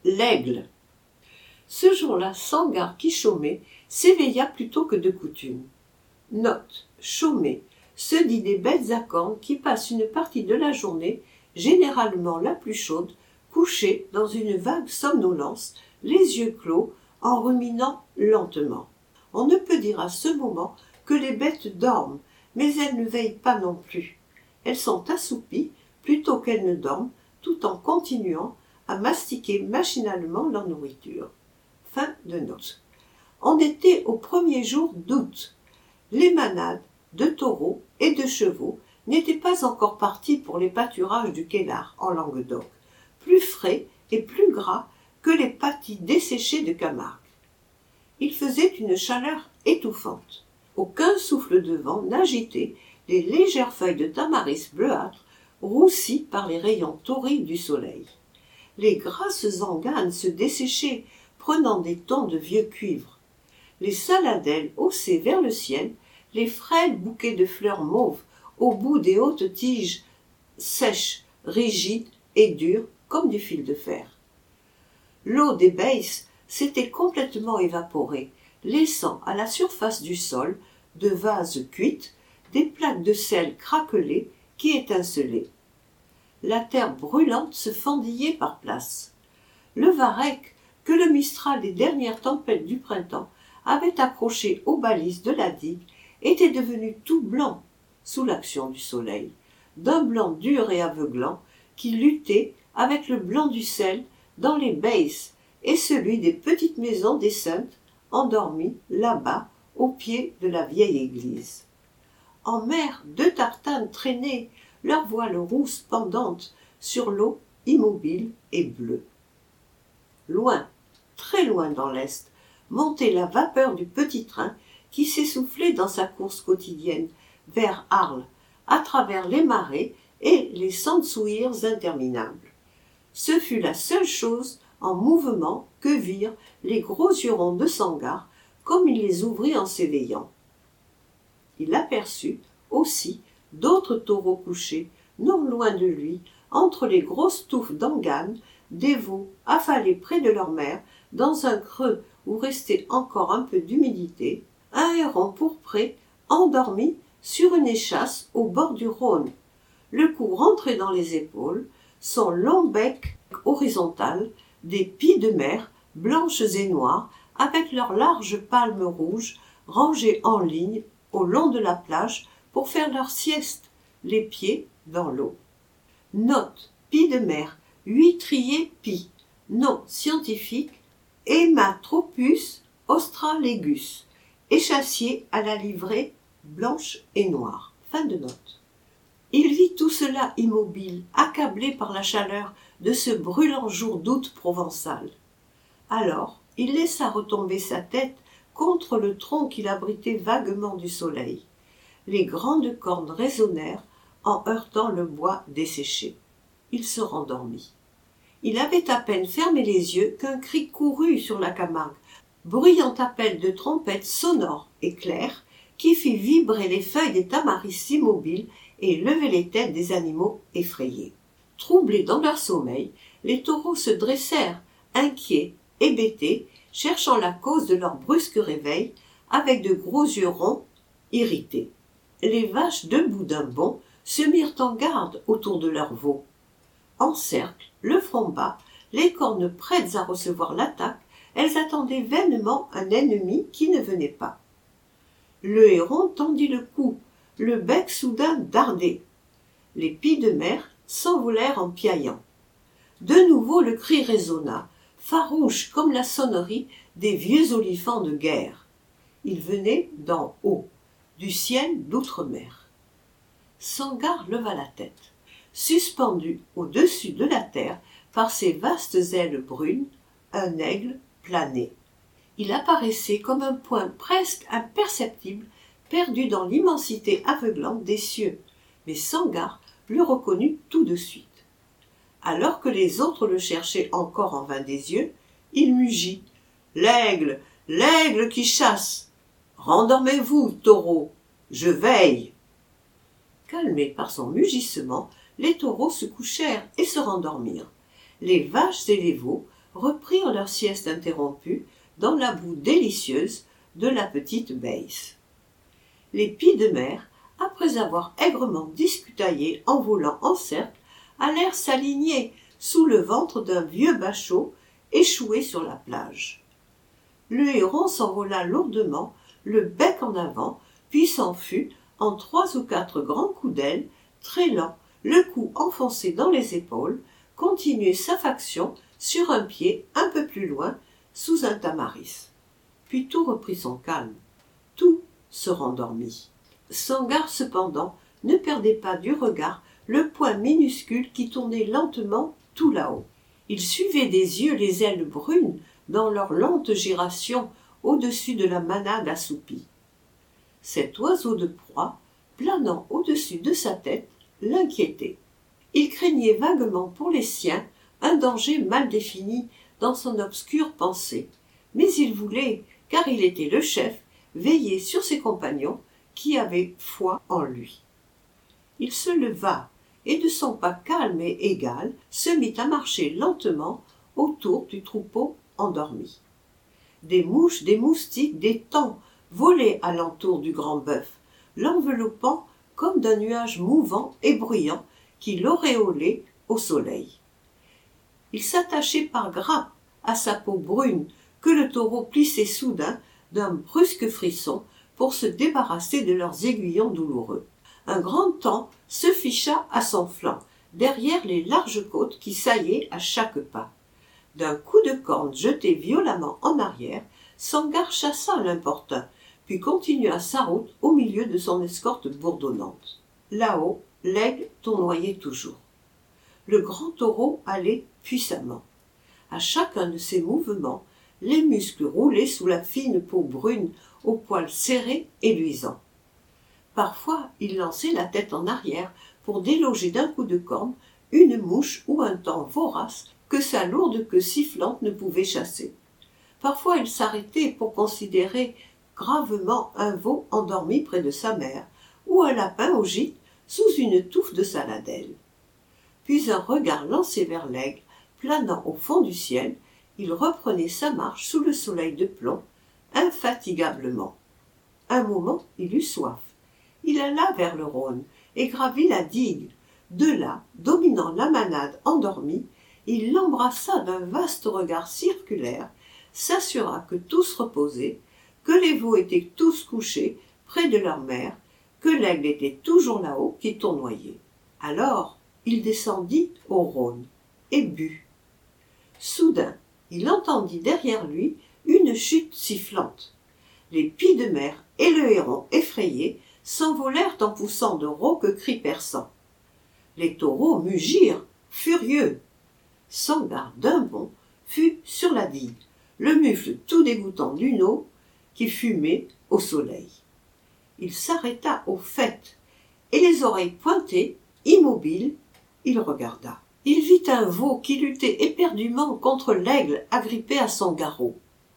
l'aigle. Ce jour-là, Sangarre qui chômait s'éveilla plus tôt que de coutume. Note, chômer, se dit des bêtes à cornes qui passent une partie de la journée, généralement la plus chaude, couchées dans une vague somnolence, les yeux clos, en ruminant lentement. On ne peut dire à ce moment que les bêtes dorment, mais elles ne veillent pas non plus. Elles sont assoupies plutôt qu'elles ne dorment, tout en continuant à mastiquer machinalement leur nourriture. Fin de note. On était au premier jour d'août. Les manades de taureaux et de chevaux n'étaient pas encore partis pour les pâturages du Quélard en Languedoc, plus frais et plus gras que les pâtis desséchés de Camargue. Il faisait une chaleur étouffante. Aucun souffle de vent n'agitait les légères feuilles de tamaris bleuâtres roussies par les rayons torrides du soleil. Les grasses anganes se desséchaient, prenant des tons de vieux cuivre. Les saladelles haussaient vers le ciel les frêles bouquets de fleurs mauves au bout des hautes tiges sèches, rigides et dures comme du fil de fer. L'eau des baisses s'était complètement évaporée, laissant à la surface du sol, de vases cuites, des plaques de sel craquelées qui étincelaient. La terre brûlante se fendillait par places. Le varech, que le mistral des dernières tempêtes du printemps avait accroché aux balises de la digue, était devenu tout blanc sous l'action du soleil, d'un blanc dur et aveuglant qui luttait avec le blanc du sel dans les baisses et celui des petites maisons des saintes endormies là-bas au pied de la vieille église. En mer, deux tartanes traînaient, leurs voiles rousses pendantes sur l'eau immobile et bleue. Loin, très loin dans l'est, montait la vapeur du petit train qui s'essoufflait dans sa course quotidienne vers Arles, à travers les marais et les sandsuirs interminables. Ce fut la seule chose en mouvement que virent les gros yeux ronds de Sangarre comme il les ouvrit en s'éveillant. Il aperçut aussi d'autres taureaux couchés, non loin de lui, entre les grosses touffes d'anganes, des veaux affalés près de leur mère, dans un creux où restait encore un peu d'humidité, un héron pourpré endormi sur une échasse au bord du Rhône, le cou rentré dans les épaules, son long bec horizontal, des pies de mer blanches et noires, avec leurs larges palmes rouges rangées en ligne au long de la plage pour faire leur sieste, les pieds dans l'eau. Note, pie de mer, huîtrier pie, nom scientifique Hematropus australegus, échassier à la livrée blanche et noire. Fin de note. Il vit tout cela immobile, accablé par la chaleur de ce brûlant jour d'août provençal. Alors, il laissa retomber sa tête contre le tronc qu'il abritait vaguement du soleil. Les grandes cornes résonnèrent en heurtant le bois desséché. Il se rendormit. Il avait à peine fermé les yeux qu'un cri courut sur la Camargue, bruyant appel de trompette sonore et clair qui fit vibrer les feuilles des tamaris immobiles et lever les têtes des animaux effrayés. Troublés dans leur sommeil, les taureaux se dressèrent, inquiets, hébétés, cherchant la cause de leur brusque réveil, avec de gros yeux ronds, irrités. Les vaches, debout d'un bond, se mirent en garde autour de leurs veaux. En cercle, le front bas, les cornes prêtes à recevoir l'attaque, elles attendaient vainement un ennemi qui ne venait pas. Le héron tendit le cou, le bec soudain dardé. Les pies de mer s'envolèrent en piaillant. De nouveau le cri résonna, farouche comme la sonnerie des vieux olifants de guerre. Il venait d'en haut, du ciel d'outre-mer. Sangarre leva la tête. Suspendu au-dessus de la terre par ses vastes ailes brunes, un aigle planait. Il apparaissait comme un point presque imperceptible perdu dans l'immensité aveuglante des cieux, mais Sangarre le reconnut tout de suite. Alors que les autres le cherchaient encore en vain des yeux, il mugit. « L'aigle, l'aigle qui chasse! Rendormez-vous, taureaux, je veille !» Calmés par son mugissement, les taureaux se couchèrent et se rendormirent. Les vaches et les veaux reprirent leur sieste interrompue dans la boue délicieuse de la petite Baisse. Les pies de mer, après avoir aigrement discutaillé en volant en cercle, allèrent s'aligner sous le ventre d'un vieux bachot échoué sur la plage. Le héron s'envola lourdement, le bec en avant, puis s'en fut, en 3 ou 4 grands coups d'aile, très lent, le cou enfoncé dans les épaules, continuer sa faction sur un pied un peu plus loin, sous un tamaris. Puis tout reprit son calme. Tout se rendormit. Sangar, cependant, ne perdait pas du regard le point minuscule qui tournait lentement tout là-haut. Il suivait des yeux les ailes brunes dans leur lente giration au-dessus de la manade assoupie. Cet oiseau de proie, planant au-dessus de sa tête, l'inquiétait. Il craignait vaguement pour les siens un danger mal défini dans son obscure pensée, mais il voulait, car il était le chef, veiller sur ses compagnons qui avaient foi en lui. Il se leva et de son pas calme et égal se mit à marcher lentement autour du troupeau endormi. Des mouches, des moustiques, des taons volaient alentour du grand bœuf, l'enveloppant comme d'un nuage mouvant et bruyant qui l'auréolait au soleil. Il s'attachait par grappes à sa peau brune que le taureau plissait soudain d'un brusque frisson pour se débarrasser de leurs aiguillons douloureux. Un grand taon se ficha à son flanc, derrière les larges côtes qui saillaient à chaque pas. D'un coup de corne jeté violemment en arrière, Sangar chassa l'importun, puis continua sa route au milieu de son escorte bourdonnante. Là-haut, l'aigle tournoyait toujours. Le grand taureau allait puissamment. À chacun de ses mouvements, les muscles roulaient sous la fine peau brune aux poils serrés et luisants. Parfois, il lançait la tête en arrière pour déloger d'un coup de corne une mouche ou un taon vorace que sa lourde queue sifflante ne pouvait chasser. Parfois, il s'arrêtait pour considérer gravement un veau endormi près de sa mère ou un lapin au gîte sous une touffe de saladelle. Puis un regard lancé vers l'aigle, planant au fond du ciel, il reprenait sa marche sous le soleil de plomb, infatigablement. Un moment, il eut soif. Il alla vers le Rhône et gravit la digue. De là, dominant la manade endormie, il l'embrassa d'un vaste regard circulaire, s'assura que tous reposaient, que les veaux étaient tous couchés près de leur mère, que l'aigle était toujours là-haut qui tournoyait. Alors, il descendit au Rhône et but. Soudain, il entendit derrière lui une chute sifflante. Les pies de mer et le héron, effrayés, s'envolèrent en poussant de rauques cris perçants. Les taureaux mugirent, furieux. Sangar, d'un bond, fut sur la digue, le mufle tout dégoûtant d'une eau qui fumait au soleil. Il s'arrêta au faîte, et les oreilles pointées, immobile, il regarda. Il vit un veau qui luttait éperdument contre l'aigle agrippé à son garrot.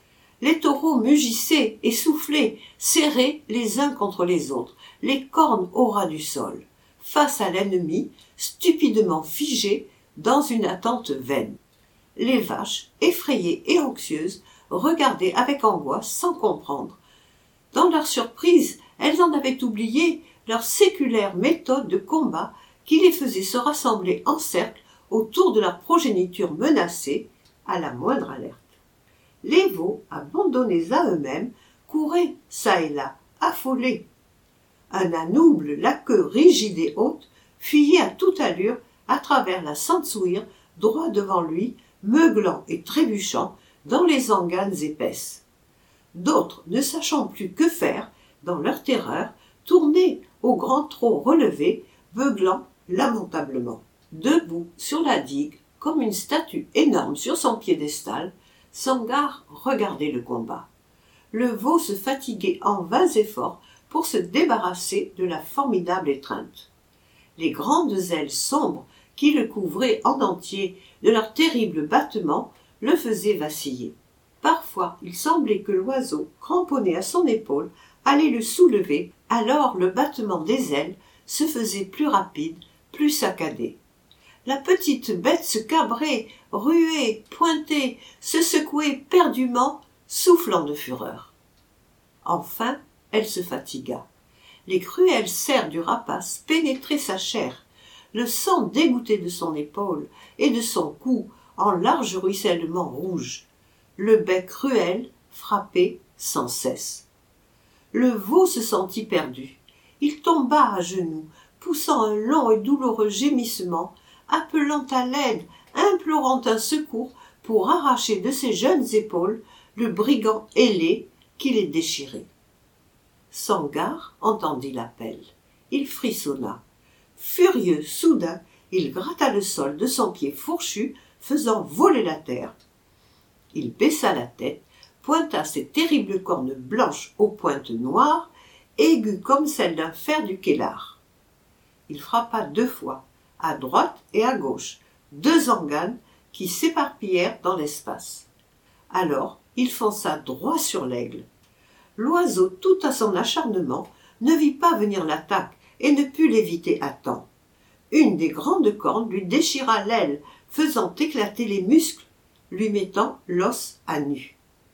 Les taureaux mugissaient et soufflaient, serrés les uns contre les autres, les cornes au ras du sol, face à l'ennemi, stupidement figé dans une attente vaine. Les vaches, effrayées et anxieuses, regardaient avec angoisse sans comprendre. Dans leur surprise, elles en avaient oublié leur séculaire méthode de combat qui les faisait se rassembler en cercle autour de leur progéniture menacée à la moindre alerte. Les veaux, abandonnés à eux-mêmes, couraient çà et là, affolés. Un anouble, la queue rigide et haute, fuyait à toute allure à travers la Sensouïr, droit devant lui, meuglant et trébuchant dans les enganes épaisses. D'autres, ne sachant plus que faire, dans leur terreur, tournaient au grand trot relevé, beuglant lamentablement. Debout sur la digue, comme une statue énorme sur son piédestal, Sangar regardait le combat. Le veau se fatiguait en vains efforts pour se débarrasser de la formidable étreinte. Les grandes ailes sombres qui le couvraient en entier de leurs terribles battements le faisaient vaciller. Parfois, il semblait que l'oiseau, cramponné à son épaule, allait le soulever, alors le battement des ailes se faisait plus rapide, plus saccadé. La petite bête se cabrait, ruait, pointait, se secouait perdument, soufflant de fureur. Enfin, elle se fatigua. Les cruelles serres du rapace pénétraient sa chair. Le sang dégouttait de son épaule et de son cou en larges ruissellements rouges. Le bec cruel frappait sans cesse. Le veau se sentit perdu. Il tomba à genoux, poussant un long et douloureux gémissement, appelant à l'aide, implorant un secours pour arracher de ses jeunes épaules le brigand ailé qui les déchirait. Sangar entendit l'appel. Il frissonna. Furieux, soudain, il gratta le sol de son pied fourchu, faisant voler la terre. Il baissa la tête, pointa ses terribles cornes blanches aux pointes noires, aiguës comme celles d'un fer du Kélar. Il frappa 2 fois, à droite et à gauche, 2 anganes qui s'éparpillèrent dans l'espace. Alors il fonça droit sur l'aigle. L'oiseau, tout à son acharnement, ne vit pas venir l'attaque et ne put l'éviter à temps. Une des grandes cornes lui déchira l'aile, faisant éclater les muscles, lui mettant l'os à nu.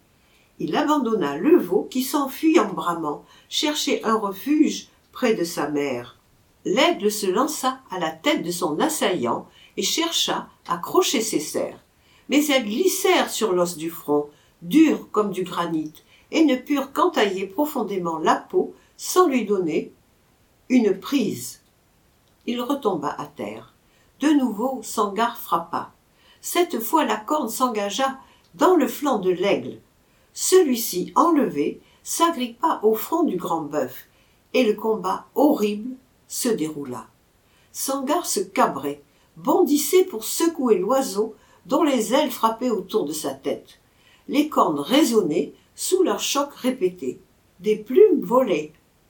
Il abandonna le veau qui s'enfuit en bramant, chercher un refuge près de sa mère. L'aigle se lança à la tête de son assaillant et chercha à crocher ses serres. Mais elles glissèrent sur l'os du front, dur comme du granit, et ne purent qu'entailler profondément la peau sans lui donner une prise. Il retomba à terre. De nouveau, Sangar frappa. Cette fois, la corne s'engagea dans le flanc de l'aigle. Celui-ci, enlevé, s'agrippa au front du grand bœuf, et le combat horrible se déroula. Sangar se cabrait, bondissait pour secouer l'oiseau dont les ailes frappaient autour de sa tête. Les cornes résonnaient sous leur choc répété. Des plumes volaient.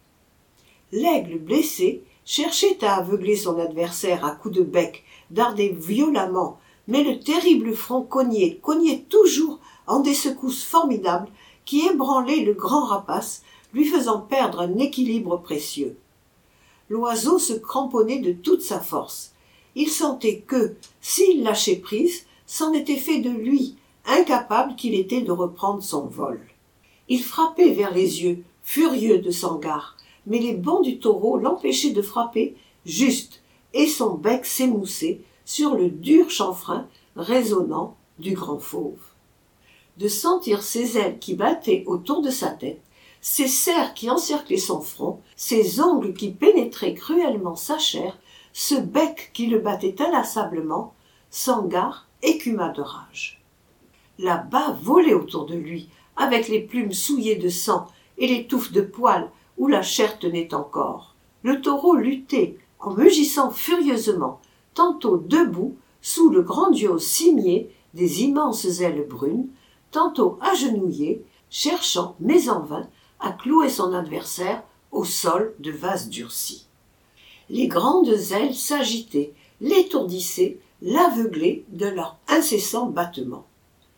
L'aigle blessé cherchait à aveugler son adversaire à coups de bec, dardait violemment, mais le terrible front cognait toujours en des secousses formidables qui ébranlaient le grand rapace, lui faisant perdre un équilibre précieux. L'oiseau se cramponnait de toute sa force. Il sentait que, s'il lâchait prise, c'en était fait de lui, incapable qu'il était de reprendre son vol. Il frappait vers les yeux, furieux de Sangar, mais les bonds du taureau l'empêchaient de frapper juste, et son bec s'émoussait sur le dur chanfrein résonnant du grand fauve. De sentir ses ailes qui battaient autour de sa tête, ses serres qui encerclaient son front, ses ongles qui pénétraient cruellement sa chair, ce bec qui le battait inlassablement, Sangar écuma de rage. La bave volait autour de lui, avec les plumes souillées de sang et les touffes de poils où la chair tenait encore. Le taureau luttait, en mugissant furieusement, tantôt debout, sous le grandiose cimier des immenses ailes brunes, tantôt agenouillé, cherchant, mais en vain, à clouer son adversaire au sol de vase durci. Les grandes ailes s'agitaient, l'étourdissaient, l'aveuglaient de leur incessant battement.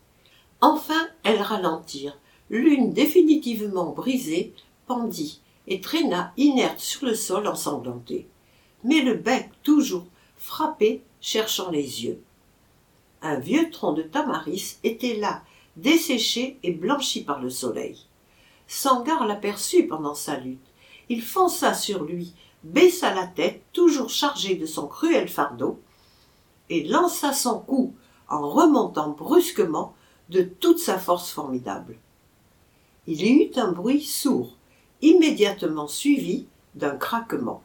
Enfin, elles ralentirent. L'une définitivement brisée pendit et traîna inerte sur le sol ensanglanté. Mais le bec, toujours, frappait, cherchant les yeux. Un vieux tronc de tamaris était là, desséché et blanchi par le soleil. Sangar l'aperçut pendant sa lutte. Il fonça sur lui, baissa la tête, toujours chargée de son cruel fardeau, et lança son coup en remontant brusquement de toute sa force formidable. Il y eut un bruit sourd, immédiatement suivi d'un craquement.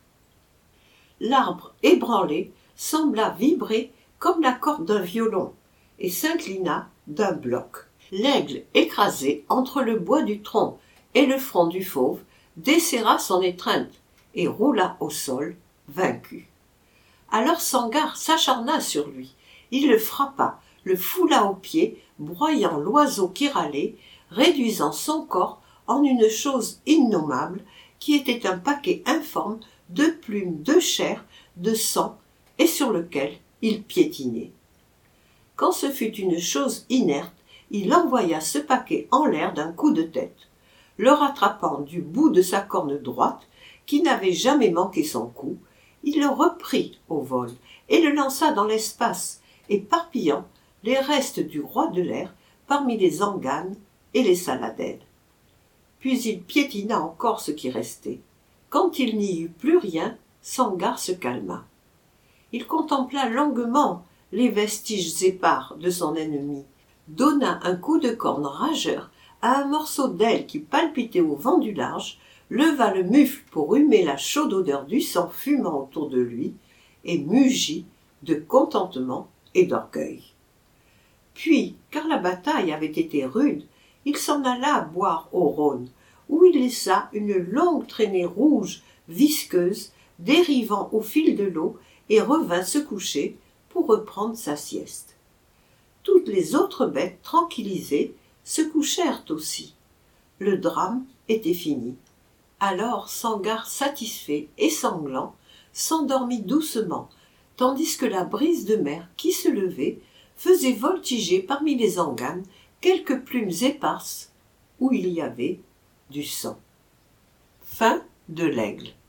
L'arbre ébranlé sembla vibrer comme la corde d'un violon et s'inclina d'un bloc. L'aigle, écrasé entre le bois du tronc et le front du fauve, desserra son étreinte et roula au sol, vaincu. Alors Sangar s'acharna sur lui. Il le frappa, le foula aux pieds, broyant l'oiseau qui râlait, réduisant son corps en une chose innommable qui était un paquet informe de plumes, de chair, de sang, et sur lequel il piétinait. Quand ce fut une chose inerte, il envoya ce paquet en l'air d'un coup de tête, le rattrapant du bout de sa corne droite, qui n'avait jamais manqué son coup. il le reprit au vol et le lança dans l'espace, éparpillant les restes du roi de l'air parmi les anganes et les saladelles. Puis il piétina encore ce qui restait. Quand il n'y eut plus rien, Sangar se calma. Il contempla longuement les vestiges épars de son ennemi, donna un coup de corne rageur à un morceau d'aile qui palpitait au vent du large, leva le mufle pour humer la chaude odeur du sang fumant autour de lui, et mugit de contentement et d'orgueil. Puis, car la bataille avait été rude, il s'en alla boire au Rhône, où il laissa une longue traînée rouge, visqueuse, dérivant au fil de l'eau, et revint se coucher pour reprendre sa sieste. Toutes les autres bêtes, tranquillisées, se couchèrent aussi. Le drame était fini. Alors Sangar, satisfait et sanglant, s'endormit doucement, tandis que la brise de mer qui se levait faisait voltiger parmi les anganes quelques plumes éparses où il y avait du sang. Fin de l'Aigle.